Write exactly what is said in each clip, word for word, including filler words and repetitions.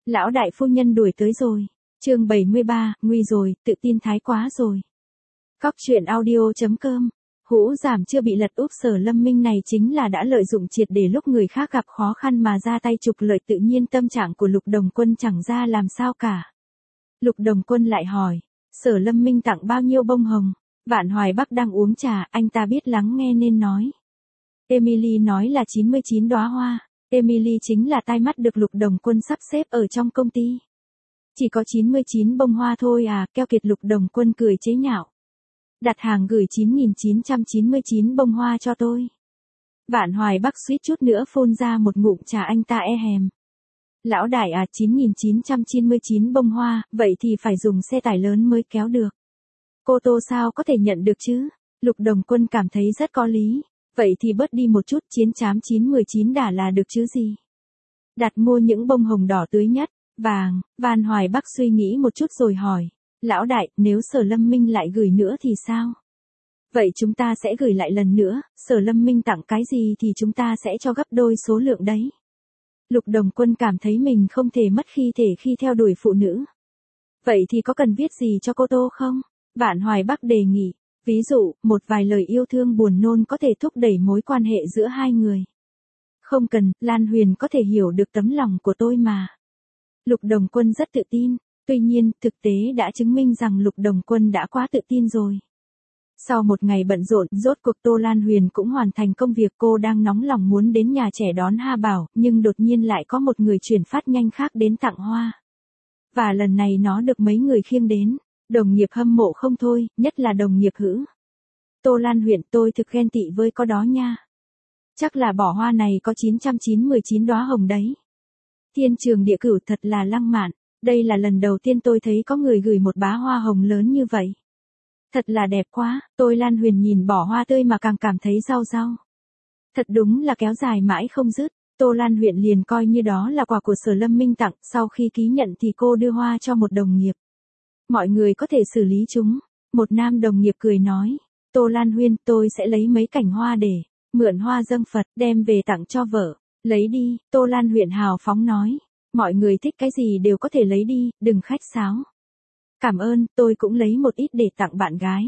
Lão đại phu nhân đuổi tới rồi. Chương bảy mươi ba, nguy rồi, tự tin thái quá rồi. Cóc truyện audio chấm com. Hũ giảm chưa bị lật úp, Sở Lâm Minh này chính là đã lợi dụng triệt để lúc người khác gặp khó khăn mà ra tay trục lợi, tự nhiên tâm trạng của Lục Đồng Quân chẳng ra làm sao cả. Lục Đồng Quân lại hỏi, Sở Lâm Minh tặng bao nhiêu bông hồng? Vạn Hoài Bắc đang uống trà, anh ta biết lắng nghe nên nói. Emily nói là chín mươi chín đóa hoa. Emily chính là tai mắt được Lục Đồng Quân sắp xếp ở trong công ty. Chỉ có chín mươi chín bông hoa thôi à, keo kiệt. Lục Đồng Quân cười chế nhạo. Đặt hàng gửi chín nghìn chín trăm chín mươi chín bông hoa cho tôi. Vạn Hoài Bắc suýt chút nữa phun ra một ngụm trà, anh ta e hèm. Lão đại à, chín nghìn chín trăm chín mươi chín bông hoa, vậy thì phải dùng xe tải lớn mới kéo được. Cô Tô sao có thể nhận được chứ? Lục Đồng Quân cảm thấy rất có lý. Vậy thì bớt đi một chút, chiến chám chín mười chín đả là được chứ gì. Đặt mua những bông hồng đỏ tươi nhất, vàng. Vạn Hoài Bắc suy nghĩ một chút rồi hỏi. Lão đại, nếu Sở Lâm Minh lại gửi nữa thì sao? Vậy chúng ta sẽ gửi lại lần nữa, Sở Lâm Minh tặng cái gì thì chúng ta sẽ cho gấp đôi số lượng đấy. Lục Đồng Quân cảm thấy mình không thể mất khi thể khi theo đuổi phụ nữ. Vậy thì có cần viết gì cho cô Tô không? Vạn Hoài Bắc đề nghị. Ví dụ, một vài lời yêu thương buồn nôn có thể thúc đẩy mối quan hệ giữa hai người. Không cần, Lan Huyền có thể hiểu được tấm lòng của tôi mà. Lục Đồng Quân rất tự tin. Tuy nhiên, thực tế đã chứng minh rằng Lục Đồng Quân đã quá tự tin rồi. Sau một ngày bận rộn, rốt cuộc Tô Lan Huyền cũng hoàn thành công việc. Cô đang nóng lòng muốn đến nhà trẻ đón Hà Bảo, nhưng đột nhiên lại có một người chuyển phát nhanh khác đến tặng hoa. Và lần này nó được mấy người khiêng đến. Đồng nghiệp hâm mộ không thôi, nhất là đồng nghiệp Hữ. Tô Lan Huyền, tôi thực ghen tị với có đó nha. Chắc là bỏ hoa này có chín trăm chín mươi chín đóa hồng đấy. Thiên trường địa cửu, thật là lăng mạn. Đây là lần đầu tiên tôi thấy có người gửi một bá hoa hồng lớn như vậy. Thật là đẹp quá. Tôi Lan Huyền nhìn bỏ hoa tươi mà càng cảm thấy rau rau. Thật đúng là kéo dài mãi không dứt. Tô Lan Huyền liền coi như đó là quà của Sở Lâm Minh tặng. Sau khi ký nhận thì cô đưa hoa cho một đồng nghiệp. Mọi người có thể xử lý chúng. Một nam đồng nghiệp cười nói. Tô Lan Huyền, tôi sẽ lấy mấy cành hoa để mượn hoa dâng Phật, đem về tặng cho vợ. Lấy đi. Tô Lan Huyền hào phóng nói. Mọi người thích cái gì đều có thể lấy đi, đừng khách sáo. Cảm ơn, tôi cũng lấy một ít để tặng bạn gái.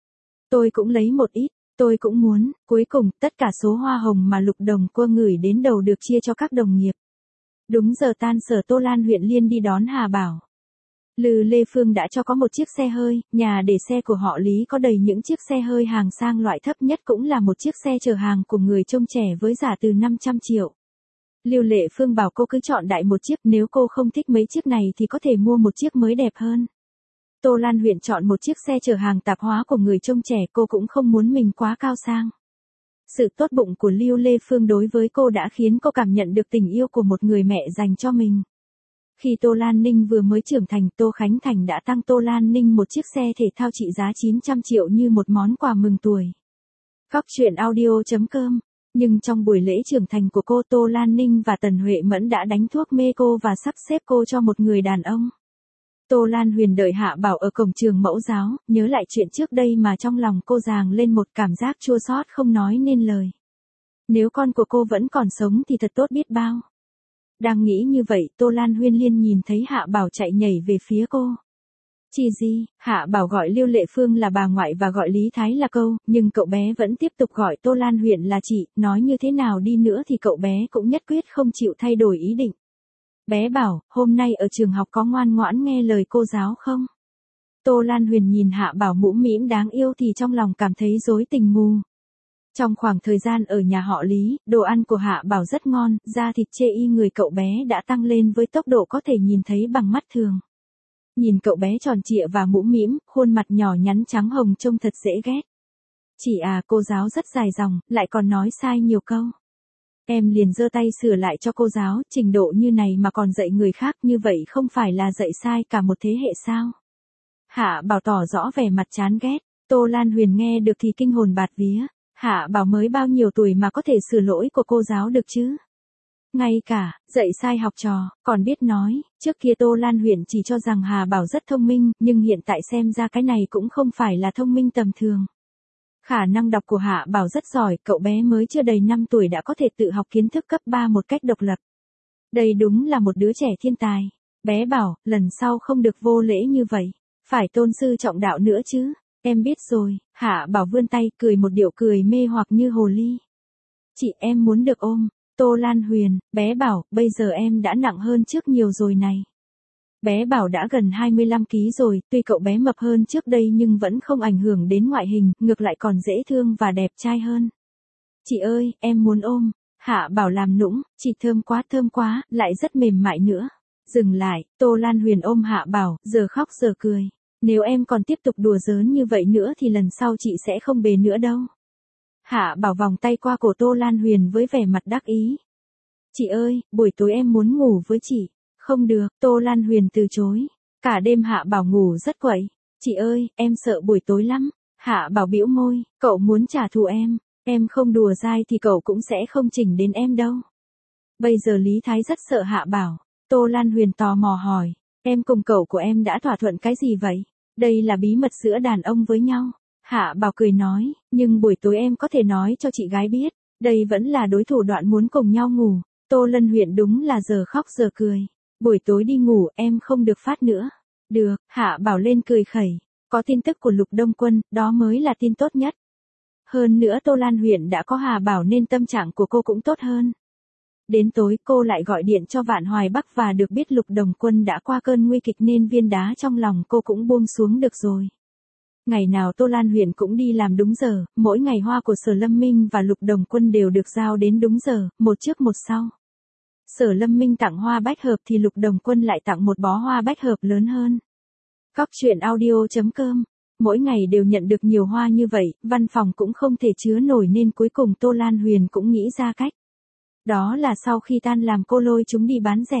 Tôi cũng lấy một ít, tôi cũng muốn. Cuối cùng, tất cả số hoa hồng mà Lục Đồng Quân gửi đến đầu được chia cho các đồng nghiệp. Đúng giờ tan sở, Tô Lan Huyền liên đi đón Hà Bảo. Lư Lê Phương đã cho có một chiếc xe hơi, nhà để xe của họ Lý có đầy những chiếc xe hơi hàng sang, loại thấp nhất cũng là một chiếc xe chở hàng của người trông trẻ với giá từ năm trăm triệu. Lưu Lệ Phương bảo cô cứ chọn đại một chiếc, nếu cô không thích mấy chiếc này thì có thể mua một chiếc mới đẹp hơn. Tô Lan Huyền chọn một chiếc xe chở hàng tạp hóa của người trông trẻ, cô cũng không muốn mình quá cao sang. Sự tốt bụng của Lưu Lê Phương đối với cô đã khiến cô cảm nhận được tình yêu của một người mẹ dành cho mình. Khi Tô Lan Ninh vừa mới trưởng thành, Tô Khánh Thành đã tặng Tô Lan Ninh một chiếc xe thể thao trị giá chín trăm triệu như một món quà mừng tuổi. Cóc truyện audio chấm com. Nhưng trong buổi lễ trưởng thành của cô, Tô Lan Ninh và Tần Huệ Mẫn đã đánh thuốc mê cô và sắp xếp cô cho một người đàn ông. Tô Lan Huyền đợi Hạ Bảo ở cổng trường mẫu giáo, nhớ lại chuyện trước đây mà trong lòng cô dàng lên một cảm giác chua xót không nói nên lời. Nếu con của cô vẫn còn sống thì thật tốt biết bao. Đang nghĩ như vậy, Tô Lan Huyên liên nhìn thấy Hạ Bảo chạy nhảy về phía cô. Chị gì? Hạ Bảo gọi Lưu Lệ Phương là bà ngoại và gọi Lý Thái là câu, nhưng cậu bé vẫn tiếp tục gọi Tô Lan Huyền là chị, nói như thế nào đi nữa thì cậu bé cũng nhất quyết không chịu thay đổi ý định. Bé bảo, hôm nay ở trường học có ngoan ngoãn nghe lời cô giáo không? Tô Lan Huyền nhìn Hạ Bảo mũm mĩm đáng yêu thì trong lòng cảm thấy rối tình mù. Trong khoảng thời gian ở nhà họ Lý, đồ ăn của Hạ Bảo rất ngon, da thịt chê y người cậu bé đã tăng lên với tốc độ có thể nhìn thấy bằng mắt thường. Nhìn cậu bé tròn trịa và mũm mĩm, khuôn mặt nhỏ nhắn trắng hồng trông thật dễ ghét. Chị à, cô giáo rất dài dòng, lại còn nói sai nhiều câu. Em liền giơ tay sửa lại cho cô giáo, trình độ như này mà còn dạy người khác, như vậy không phải là dạy sai cả một thế hệ sao? Hạ Bảo tỏ rõ vẻ mặt chán ghét. Tô Lan Huyền nghe được thì kinh hồn bạt vía. Hạ Bảo mới bao nhiêu tuổi mà có thể sửa lỗi của cô giáo được chứ? Ngay cả, dạy sai học trò, còn biết nói. Trước kia Tô Lan Huyền chỉ cho rằng Hà Bảo rất thông minh, nhưng hiện tại xem ra cái này cũng không phải là thông minh tầm thường. Khả năng đọc của Hạ Bảo rất giỏi, cậu bé mới chưa đầy năm tuổi đã có thể tự học kiến thức cấp ba một cách độc lập. Đây đúng là một đứa trẻ thiên tài. Bé bảo, lần sau không được vô lễ như vậy. Phải tôn sư trọng đạo nữa chứ. Em biết rồi, Hạ Bảo vươn tay cười một điệu cười mê hoặc như hồ ly. Chị em muốn được ôm. Tô Lan Huyền, bé bảo, bây giờ em đã nặng hơn trước nhiều rồi này. Bé bảo đã gần hai mươi lăm ki lô gam rồi, tuy cậu bé mập hơn trước đây nhưng vẫn không ảnh hưởng đến ngoại hình, ngược lại còn dễ thương và đẹp trai hơn. Chị ơi, em muốn ôm. Hạ Bảo làm nũng, chị thơm quá thơm quá, lại rất mềm mại nữa. Dừng lại, Tô Lan Huyền ôm Hạ Bảo, giờ khóc giờ cười. Nếu em còn tiếp tục đùa giỡn như vậy nữa thì lần sau chị sẽ không bế nữa đâu. Hạ Bảo vòng tay qua cổ Tô Lan Huyền với vẻ mặt đắc ý. Chị ơi, buổi tối em muốn ngủ với chị. Không được, Tô Lan Huyền từ chối. Cả đêm Hạ Bảo ngủ rất quậy. Chị ơi, em sợ buổi tối lắm. Hạ Bảo bĩu môi, cậu muốn trả thù em. Em không đùa dai thì cậu cũng sẽ không chỉnh đến em đâu. Bây giờ Lý Thái rất sợ Hạ Bảo. Tô Lan Huyền tò mò hỏi. Em cùng cậu của em đã thỏa thuận cái gì vậy? Đây là bí mật giữa đàn ông với nhau. Hạ Bảo cười nói, nhưng buổi tối em có thể nói cho chị gái biết. Đây vẫn là đối thủ đoạn muốn cùng nhau ngủ. Tô Lân Huyền đúng là giờ khóc giờ cười. Buổi tối đi ngủ em không được phát nữa. Được, Hạ Bảo lên cười khẩy. Có tin tức của Lục Đông Quân, đó mới là tin tốt nhất. Hơn nữa Tô Lan Huyền đã có Hạ Bảo nên tâm trạng của cô cũng tốt hơn. Đến tối cô lại gọi điện cho Vạn Hoài Bắc và được biết Lục Đồng Quân đã qua cơn nguy kịch nên viên đá trong lòng cô cũng buông xuống được rồi. Ngày nào Tô Lan Huyền cũng đi làm đúng giờ, mỗi ngày hoa của Sở Lâm Minh và Lục Đồng Quân đều được giao đến đúng giờ, một trước một sau. Sở Lâm Minh tặng hoa bách hợp thì Lục Đồng Quân lại tặng một bó hoa bách hợp lớn hơn. Cóc truyện audio chấm com. Mỗi ngày đều nhận được nhiều hoa như vậy, văn phòng cũng không thể chứa nổi nên cuối cùng Tô Lan Huyền cũng nghĩ ra cách. Đó là sau khi tan làm cô lôi chúng đi bán rẻ.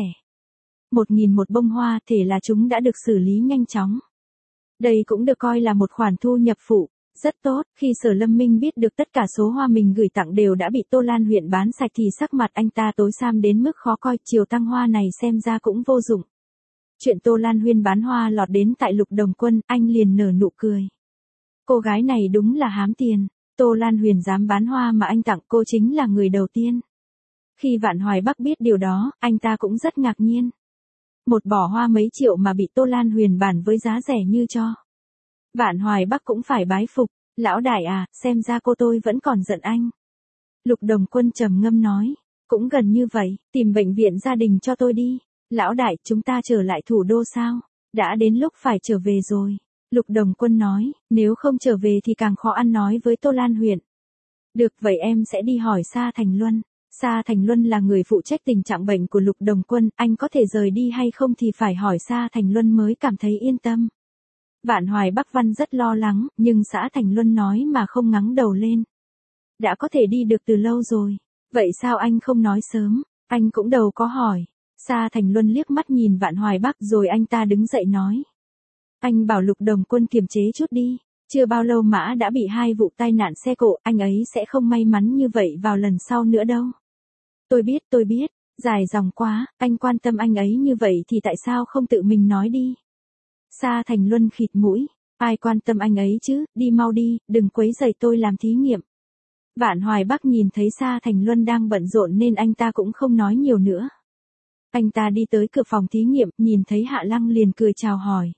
Một nghìn một bông hoa thể là chúng đã được xử lý nhanh chóng. Đây cũng được coi là một khoản thu nhập phụ. Rất tốt, khi Sở Lâm Minh biết được tất cả số hoa mình gửi tặng đều đã bị Tô Lan Huyền bán sạch thì sắc mặt anh ta tối xam đến mức khó coi, chiều tăng hoa này xem ra cũng vô dụng. Chuyện Tô Lan Huyền bán hoa lọt đến tại Lục Đồng Quân, anh liền nở nụ cười. Cô gái này đúng là hám tiền, Tô Lan Huyền dám bán hoa mà anh tặng cô chính là người đầu tiên. Khi Vạn Hoài Bắc biết điều đó, anh ta cũng rất ngạc nhiên. Một bó hoa mấy triệu mà bị Tô Lan Huyền bán với giá rẻ như cho. Vạn Hoài Bắc cũng phải bái phục, lão đại à, xem ra cô tôi vẫn còn giận anh. Lục Đồng Quân trầm ngâm nói, cũng gần như vậy, tìm bệnh viện gia đình cho tôi đi. Lão đại, chúng ta trở lại thủ đô sao? Đã đến lúc phải trở về rồi. Lục Đồng Quân nói, nếu không trở về thì càng khó ăn nói với Tô Lan Huyền. Được vậy em sẽ đi hỏi Sa Thành Luân. Sa Thành Luân là người phụ trách tình trạng bệnh của Lục Đồng Quân, anh có thể rời đi hay không thì phải hỏi Sa Thành Luân mới cảm thấy yên tâm. Vạn Hoài Bắc Văn rất lo lắng, nhưng Sa Thành Luân nói mà không ngắng đầu lên. Đã có thể đi được từ lâu rồi. Vậy sao anh không nói sớm? Anh cũng đầu có hỏi. Sa Thành Luân liếc mắt nhìn Vạn Hoài Bắc rồi anh ta đứng dậy nói. Anh bảo Lục Đồng Quân kiềm chế chút đi. Chưa bao lâu Mã đã bị hai vụ tai nạn xe cộ, anh ấy sẽ không may mắn như vậy vào lần sau nữa đâu. Tôi biết, tôi biết, dài dòng quá, anh quan tâm anh ấy như vậy thì tại sao không tự mình nói đi. Sa Thành Luân khịt mũi, ai quan tâm anh ấy chứ, đi mau đi, đừng quấy rầy tôi làm thí nghiệm. Vạn Hoài Bắc nhìn thấy Sa Thành Luân đang bận rộn nên anh ta cũng không nói nhiều nữa. Anh ta đi tới cửa phòng thí nghiệm, nhìn thấy Hạ Lăng liền cười chào hỏi.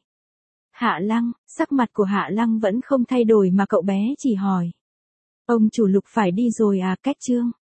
Hạ Lăng, sắc mặt của Hạ Lăng vẫn không thay đổi mà cậu bé chỉ hỏi. Ông chủ Lục phải đi rồi à, cách chương.